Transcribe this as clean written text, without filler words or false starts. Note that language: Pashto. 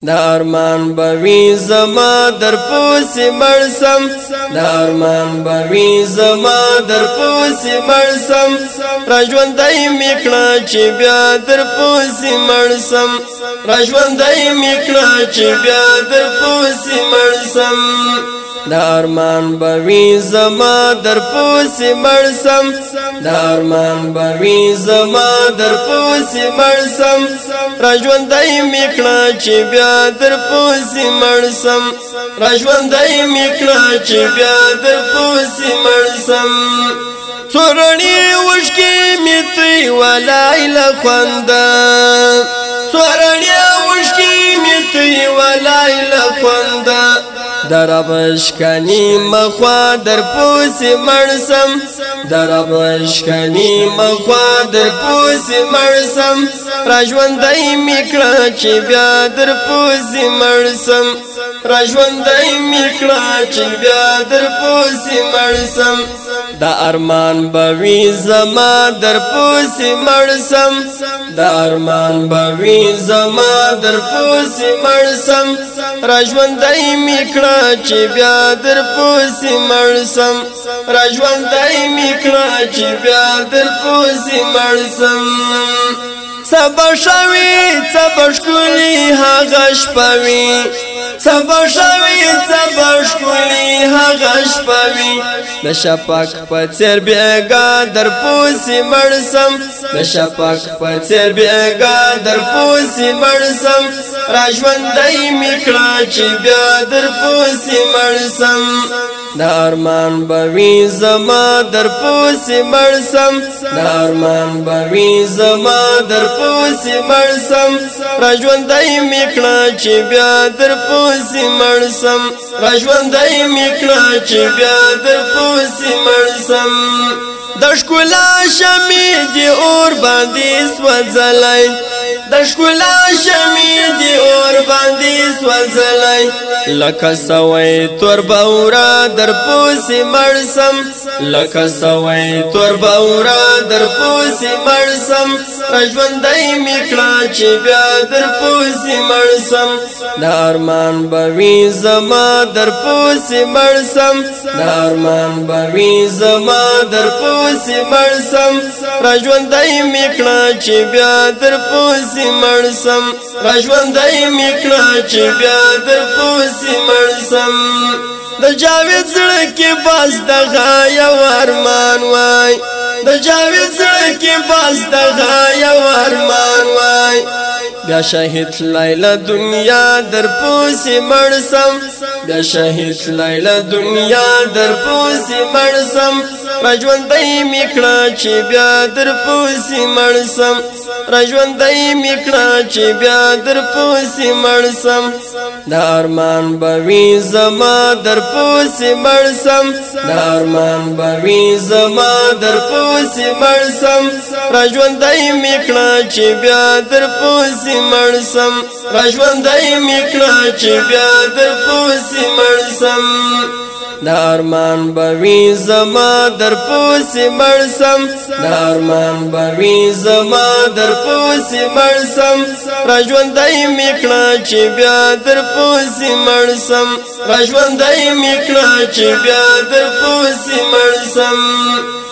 دا ارمان بوي زما در پوسی مرسم دا ارمان بوي زما در پوسی مرسم راجوندای میکړه چې بیا در پوسی مرسم راجوندای میکړه چې بیا در پوسی مرسم دا ارمان بوي زما در پوسی مرسم دا ارمان بوي زما در پوسی مرسم راجوندای میکړه چې بیا در پوسی مرسم راجوندای میکړه چې بیا در پوسی مرسم څورنی وشکی میتی ولای لخوندا څورنی وشکی میتی ولای لخوندا دربشکنی مخوا در پوسی مرسم دربشکنی مخوا در پوسی مرسم راجوندای میکړه چې بیا در پوسی مرسم راجوندای میکړه چې بیا در پوسی مرسم دا ارمان بوي زما در پوسی مرسم دا ارمان بوي زما در پوسی مرسم راجوندای میکړه چې بیا در پوسی مرسم راجوندای میکړه چې بیا در پوسی مرسم صبر شوی صبر شکلی هغه شپوي صبر شوی صبر شکلی هغه شپوي د شپق په څیر بیګا در پوسی مرسم د شپق په څیر بیګا در پوسی مرسم راجوندای میکړه چې بیا در پوسی مرسم دا ارمان بوي زما در پوسی مرسم دا ارمان بوي زما در پوسی مرسم راجوندای میکړه چې بیا در پوسی مرسم راجوندای میکړه چې بیا در پوسی مرسم د ښکلا شمع دی اور باندې سوځلای د ښکلا شمع دی اور باندې سوځلای لکه سوی تور باورا در پوسی مرسم لکه سوی تور باورا در پوسی مرسم راجوندای میکړه چې بیا در پوسی مرسم دا ارمان بوي زما در پوسی مرسم دا ارمان بوي زما در پوسی مرسم راجوندای میکړه چې بیا در پوسی مرسم راجوندای میکړه چې بیا در پوسی مرسم د جاوید زړه کې باز دغه یو ارمان وای د جاوید زړه کې باز دغه یو ارمان وای بیا شهید لیلا دنیا در پوسی مرسم بیا شهید لیلا دنیا در پوسی مرسم راجوندای میکړه چې بیا در پوسی مرسم راجوندای میکړه چې بیا در پوسی مرسم دا ارمان بوي زما در پوسی مرسم دا ارمان بوي زما در پوسی مرسم راجوندای میکړه چې بیا در پوسی مرسم راجوندای میکړه چې بیا در پوسی مرسم دا ارمان بوي زما در پوسی مرسم دا ارمان بوي زما در پوسی مرسم راجوندای میکړه چې بیا در پوسی مرسم راجوندای میکړه چې بیا در پوسی مرسم